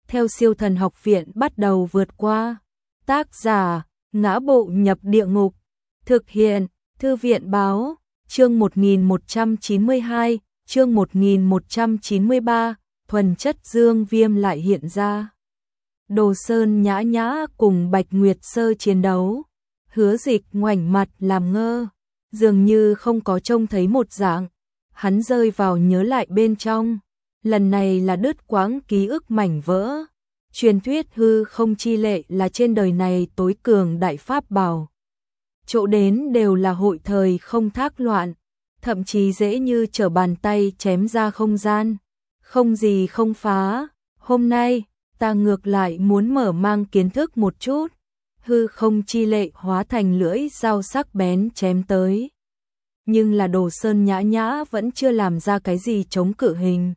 theo Siêu Thần Học Viện bắt đầu vượt qua. Tác giả: Ngã Bộ Nhập Địa Ngục. Thực hiện: Thư viện báo. Chương 1192, chương 1193, thuần chất dương viêm lại hiện ra. Đồ Sơn Nhã Nhã cùng Bạch Nguyệt Sơ chiến đấu. Hứa Dịch ngoảnh mặt làm ngơ, dường như không có trông thấy một dạng. Hắn rơi vào nhớ lại bên trong. Lần này là đứt quãng ký ức mảnh vỡ. Truyền thuyết hư không chi lệ là trên đời này tối cường đại pháp bảo. Chỗ đến đều là hội thời không thác loạn, thậm chí dễ như trở bàn tay chém ra không gian. Không gì không phá. Hôm nay, ta ngược lại muốn mở mang kiến thức một chút. Hư không chi lệ hóa thành lưỡi dao sắc bén chém tới. Nhưng là Đồ Sơn Nhã Nhã vẫn chưa làm ra cái gì chống cự hình.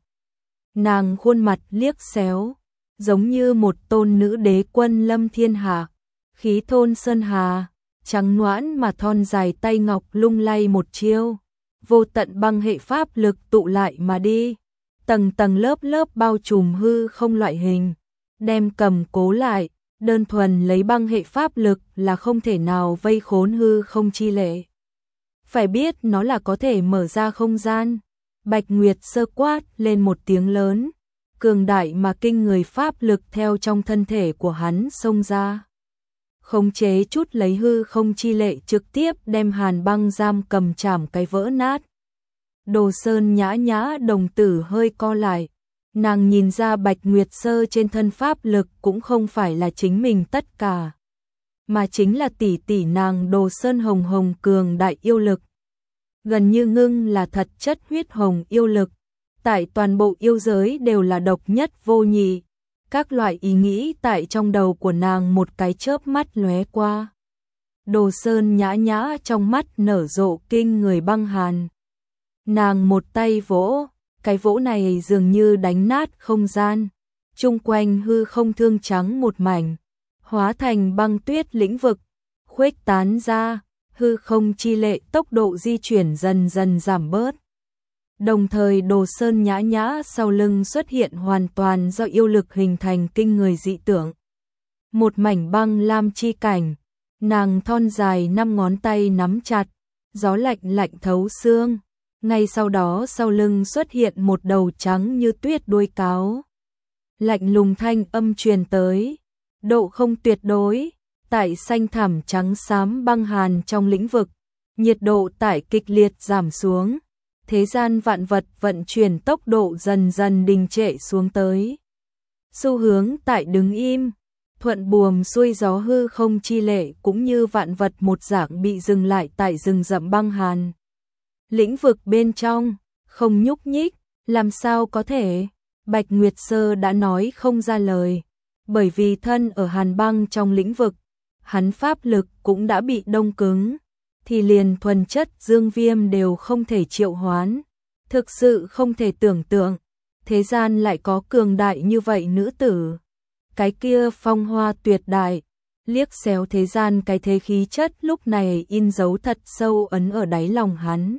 Nàng khuôn mặt liếc xéo, giống như một tôn nữ đế quân lâm thiên hạ, khí thôn sơn hà, trắng nõn mà thon dài tay ngọc lung lay một chiêu, vô tận băng hệ pháp lực tụ lại mà đi, tầng tầng lớp lớp bao trùm hư không loại hình, đem cầm cố lại, đơn thuần lấy băng hệ pháp lực là không thể nào vây khốn hư không chi lệ. Phải biết nó là có thể mở ra không gian. Bạch Nguyệt Sơ quát lên một tiếng lớn, cường đại mà kinh người pháp lực theo trong thân thể của hắn xông ra. Khống chế chút lấy hư không chi lệ trực tiếp đem hàn băng giam cầm chảm cái vỡ nát. Đồ Sơn Nhã Nhã đồng tử hơi co lại, nàng nhìn ra Bạch Nguyệt Sơ trên thân pháp lực cũng không phải là chính mình tất cả, mà chính là tỷ tỷ nàng Đồ Sơn Hồng Hồng cường đại yêu lực. Gần như ngưng là thật chất huyết hồng yêu lực, tại toàn bộ yêu giới đều là độc nhất vô nhị. Các loại ý nghĩ tại trong đầu của nàng một cái chớp mắt lóe qua. Đồ Sơn Nhã Nhã trong mắt nở rộ kinh người băng hàn. Nàng một tay vỗ, cái vỗ này dường như đánh nát không gian, chung quanh hư không thương trắng một mảnh, hóa thành băng tuyết lĩnh vực, khuếch tán ra. Hư không chi lệ tốc độ di chuyển dần dần giảm bớt. Đồng thời Đồ Sơn Nhã Nhã sau lưng xuất hiện hoàn toàn do yêu lực hình thành kinh người dị tượng. Một mảnh băng lam chi cảnh, nàng thon dài 5 ngón tay nắm chặt, gió lạnh lạnh thấu xương. Ngay sau đó sau lưng xuất hiện một đầu trắng như tuyết đuôi cáo. Lạnh lùng thanh âm truyền tới, độ không tuyệt đối. Tại xanh thẳm trắng xám băng hàn trong lĩnh vực, nhiệt độ tại kịch liệt giảm xuống, thế gian vạn vật vận chuyển tốc độ dần dần đình trệ xuống tới. Xu hướng tại đứng im, thuận buồm xuôi gió hư không chi lệ cũng như vạn vật một dạng bị dừng lại tại rừng rậm băng hàn. Lĩnh vực bên trong, không nhúc nhích, làm sao có thể? Bạch Nguyệt Sơ đã nói không ra lời, bởi vì thân ở hàn băng trong lĩnh vực, hắn pháp lực cũng đã bị đông cứng, thì liền thuần chất dương viêm đều không thể triệu hoán. Thực sự không thể tưởng tượng, thế gian lại có cường đại như vậy nữ tử. Cái kia phong hoa tuyệt đại, liếc xéo thế gian cái thế khí chất lúc này in dấu thật sâu ấn ở đáy lòng hắn.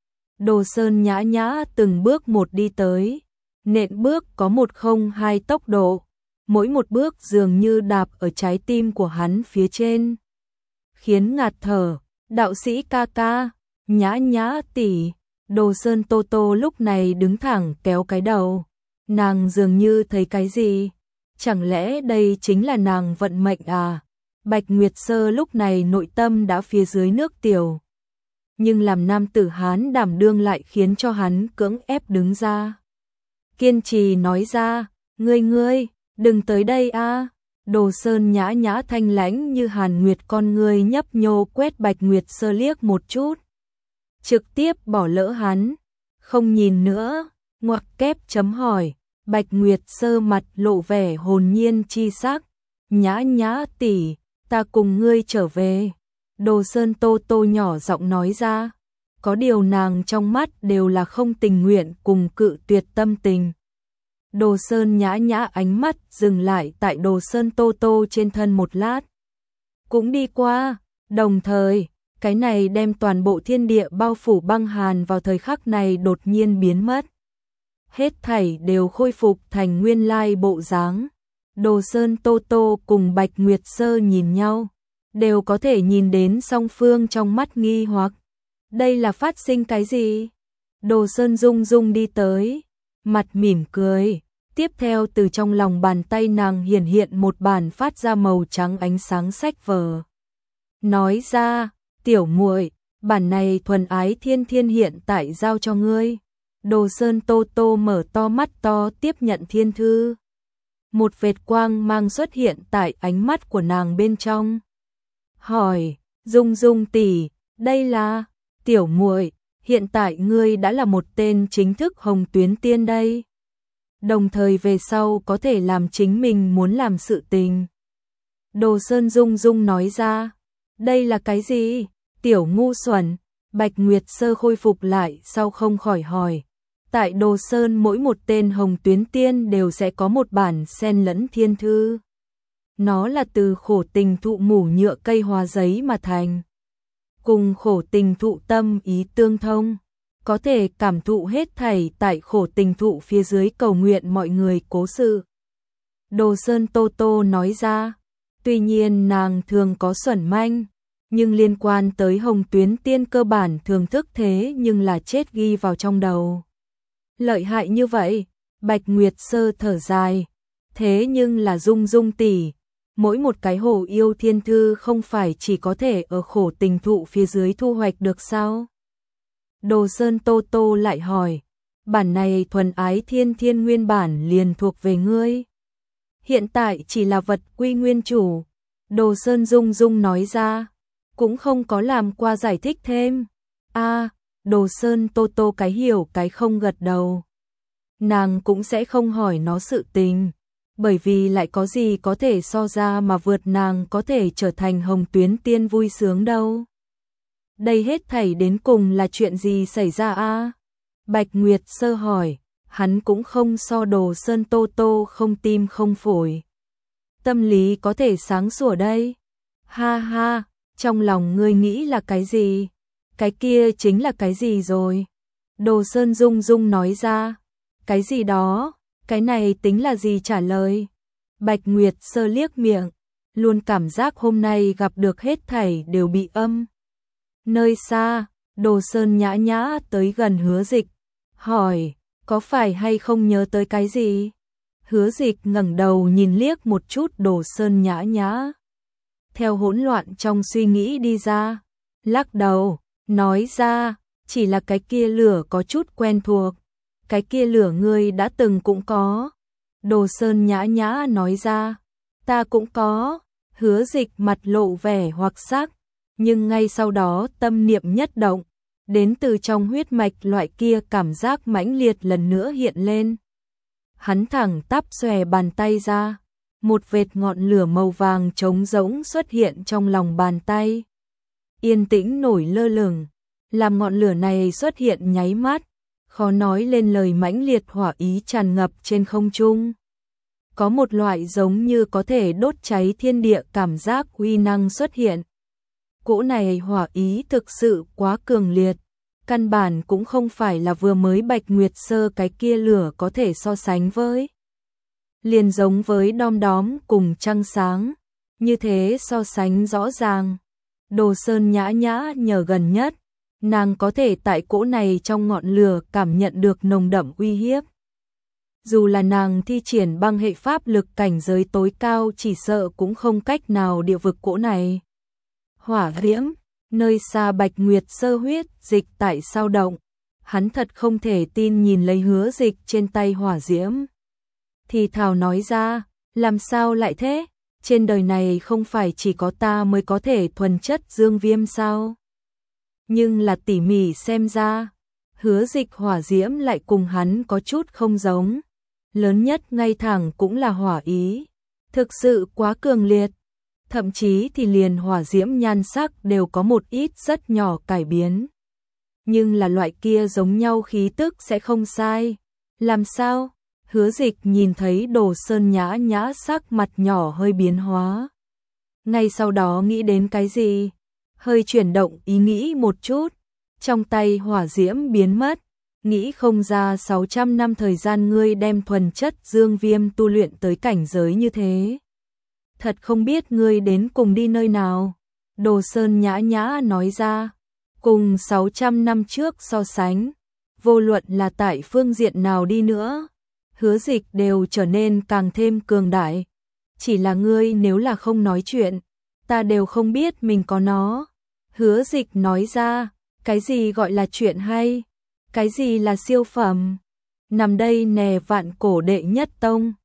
Đồ Sơn Nhã Nhã từng bước một đi tới, nện bước có 102 tốc độ. Mỗi một bước dường như đạp ở trái tim của hắn phía trên, khiến ngạt thở. Đạo sĩ ca ca, Nhã Nhã tỷ. Đồ Sơn Tô Tô lúc này đứng thẳng kéo cái đầu, nàng dường như thấy cái gì, chẳng lẽ đây chính là nàng vận mệnh à? Bạch Nguyệt Sơ lúc này nội tâm đã phía dưới nước tiểu, nhưng làm nam tử Hán đảm đương lại khiến cho hắn cưỡng ép đứng ra, kiên trì nói ra, ngươi đừng tới đây a. Đồ Sơn Nhã Nhã thanh lãnh như hàn nguyệt con ngươi nhấp nhô quét Bạch Nguyệt Sơ liếc một chút, trực tiếp bỏ lỡ hắn, không nhìn nữa, ngoặc kép chấm hỏi. Bạch Nguyệt Sơ mặt lộ vẻ hồn nhiên chi sắc, Nhã Nhã tỷ, ta cùng ngươi trở về. Đồ Sơn Tô Tô nhỏ giọng nói ra, có điều nàng trong mắt đều là không tình nguyện cùng cự tuyệt tâm tình. Đồ Sơn Nhã Nhã ánh mắt dừng lại tại Đồ Sơn Tô Tô trên thân một lát, cũng đi qua. Đồng thời, cái này đem toàn bộ thiên địa bao phủ băng hàn vào thời khắc này đột nhiên biến mất. Hết thảy đều khôi phục thành nguyên lai bộ dáng. Đồ Sơn Tô Tô cùng Bạch Nguyệt Sơ nhìn nhau, đều có thể nhìn đến song phương trong mắt nghi hoặc. Đây là phát sinh cái gì? Đồ Sơn rung rung đi tới, mặt mỉm cười, tiếp theo từ trong lòng bàn tay nàng hiện một bản phát ra màu trắng ánh sáng sách vở. Nói ra, tiểu muội, bản này thuần ái thiên thiên hiện tại giao cho ngươi. Đồ Sơn Tô Tô mở to mắt to tiếp nhận thiên thư. Một vệt quang mang xuất hiện tại ánh mắt của nàng bên trong. Hỏi, Dung Dung tỷ, đây là tiểu muội, hiện tại ngươi đã là một tên chính thức Hồng Tuyến Tiên đây. Đồng thời về sau có thể làm chính mình muốn làm sự tình. Đồ Sơn Dung Dung nói ra, đây là cái gì? Tiểu ngu xuẩn. Bạch Nguyệt Sơ khôi phục lại sau không khỏi hỏi. Tại Đồ Sơn mỗi một tên Hồng Tuyến Tiên đều sẽ có một bản xen lẫn thiên thư. Nó là từ khổ tình thụ mủ nhựa cây hoa giấy mà thành. Cùng khổ tình thụ tâm ý tương thông, có thể cảm thụ hết thảy tại khổ tình thụ phía dưới cầu nguyện mọi người cố sự. Đồ Sơn Tô Tô nói ra, tuy nhiên nàng thường có xuẩn manh, nhưng liên quan tới Hồng Tuyến Tiên cơ bản thường thức thế nhưng là chết ghi vào trong đầu. Lợi hại như vậy, Bạch Nguyệt Sơ thở dài, thế nhưng là Dung Dung tỷ, mỗi một cái hồ yêu thiên thư không phải chỉ có thể ở khổ tình thụ phía dưới thu hoạch được sao? Đồ Sơn Tô Tô lại hỏi, bản này thuần ái thiên thiên nguyên bản liền thuộc về ngươi. Hiện tại chỉ là vật quy nguyên chủ. Đồ Sơn Dung Dung nói ra, cũng không có làm qua giải thích thêm. Đồ Sơn Tô Tô cái hiểu cái không gật đầu. Nàng cũng sẽ không hỏi nó sự tình, bởi vì lại có gì có thể so ra mà vượt nàng có thể trở thành Hồng Tuyến Tiên vui sướng đâu. Đây hết thảy đến cùng là chuyện gì xảy ra a? Bạch Nguyệt Sơ hỏi, hắn cũng không so Đồ Sơn Tô Tô không tim không phổi. Tâm lý có thể sáng sủa đây. Ha ha, trong lòng ngươi nghĩ là cái gì? Cái kia chính là cái gì rồi? Đồ Sơn Dung Dung nói ra, cái gì đó, cái này tính là gì trả lời? Bạch Nguyệt Sơ liếc miệng, luôn cảm giác hôm nay gặp được hết thảy đều bị âm. Nơi xa, Đồ Sơn nhã nhã tới gần Hứa Dịch, hỏi, có phải hay không nhớ tới cái gì? Hứa Dịch ngẩng đầu nhìn liếc một chút Đồ Sơn nhã nhã. Theo hỗn loạn trong suy nghĩ đi ra, lắc đầu, nói ra, chỉ là cái kia lửa có chút quen thuộc. Cái kia lửa ngươi đã từng cũng có. Đồ Sơn nhã nhã nói ra, ta cũng có. Hứa Dịch mặt lộ vẻ hoặc sắc, nhưng ngay sau đó tâm niệm nhất động, đến từ trong huyết mạch loại kia cảm giác mãnh liệt lần nữa hiện lên. Hắn thẳng tắp xòe bàn tay ra, một vệt ngọn lửa màu vàng trống rỗng xuất hiện trong lòng bàn tay. Yên tĩnh nổi lơ lửng, làm ngọn lửa này xuất hiện nháy mắt, khó nói lên lời mãnh liệt hỏa ý tràn ngập trên không trung. Có một loại giống như có thể đốt cháy thiên địa cảm giác uy năng xuất hiện. Cỗ này hỏa ý thực sự quá cường liệt, căn bản cũng không phải là vừa mới Bạch Nguyệt Sơ cái kia lửa có thể so sánh với. Liền giống với đom đóm cùng trăng sáng, như thế so sánh rõ ràng. Đồ Sơn nhã nhã nhờ gần nhất, nàng có thể tại cỗ này trong ngọn lửa cảm nhận được nồng đậm uy hiếp. Dù là nàng thi triển băng hệ pháp lực cảnh giới tối cao chỉ sợ cũng không cách nào địa vực cỗ này. Hỏa diễm, nơi xa Bạch Nguyệt Sơ huyết dịch tại sao động, hắn thật không thể tin nhìn lấy Hứa Dịch trên tay hỏa diễm. Thì thào nói ra, làm sao lại thế? Trên đời này không phải chỉ có ta mới có thể thuần chất dương viêm sao? Nhưng là tỉ mỉ xem ra, Hứa Dịch hỏa diễm lại cùng hắn có chút không giống. Lớn nhất ngay thẳng cũng là hỏa ý, thực sự quá cường liệt. Thậm chí thì liền hỏa diễm nhan sắc đều có một ít rất nhỏ cải biến. Nhưng là loại kia giống nhau khí tức sẽ không sai. Làm sao? Hứa Dịch nhìn thấy Đồ Sơn nhã nhã sắc mặt nhỏ hơi biến hóa. Ngay sau đó nghĩ đến cái gì? Hơi chuyển động ý nghĩ một chút. Trong tay hỏa diễm biến mất. nghĩ không ra 600 năm thời gian ngươi đem thuần chất dương viêm tu luyện tới cảnh giới như thế. Thật không biết ngươi đến cùng đi nơi nào. Đồ Sơn nhã nhã nói ra, cùng 600 năm trước so sánh, vô luận là tại phương diện nào đi nữa, Hứa Dịch đều trở nên càng thêm cường đại. Chỉ là ngươi nếu là không nói chuyện, ta đều không biết mình có nó. Hứa Dịch nói ra, cái gì gọi là chuyện hay, cái gì là siêu phẩm. Nằm đây nè vạn cổ đệ nhất tông,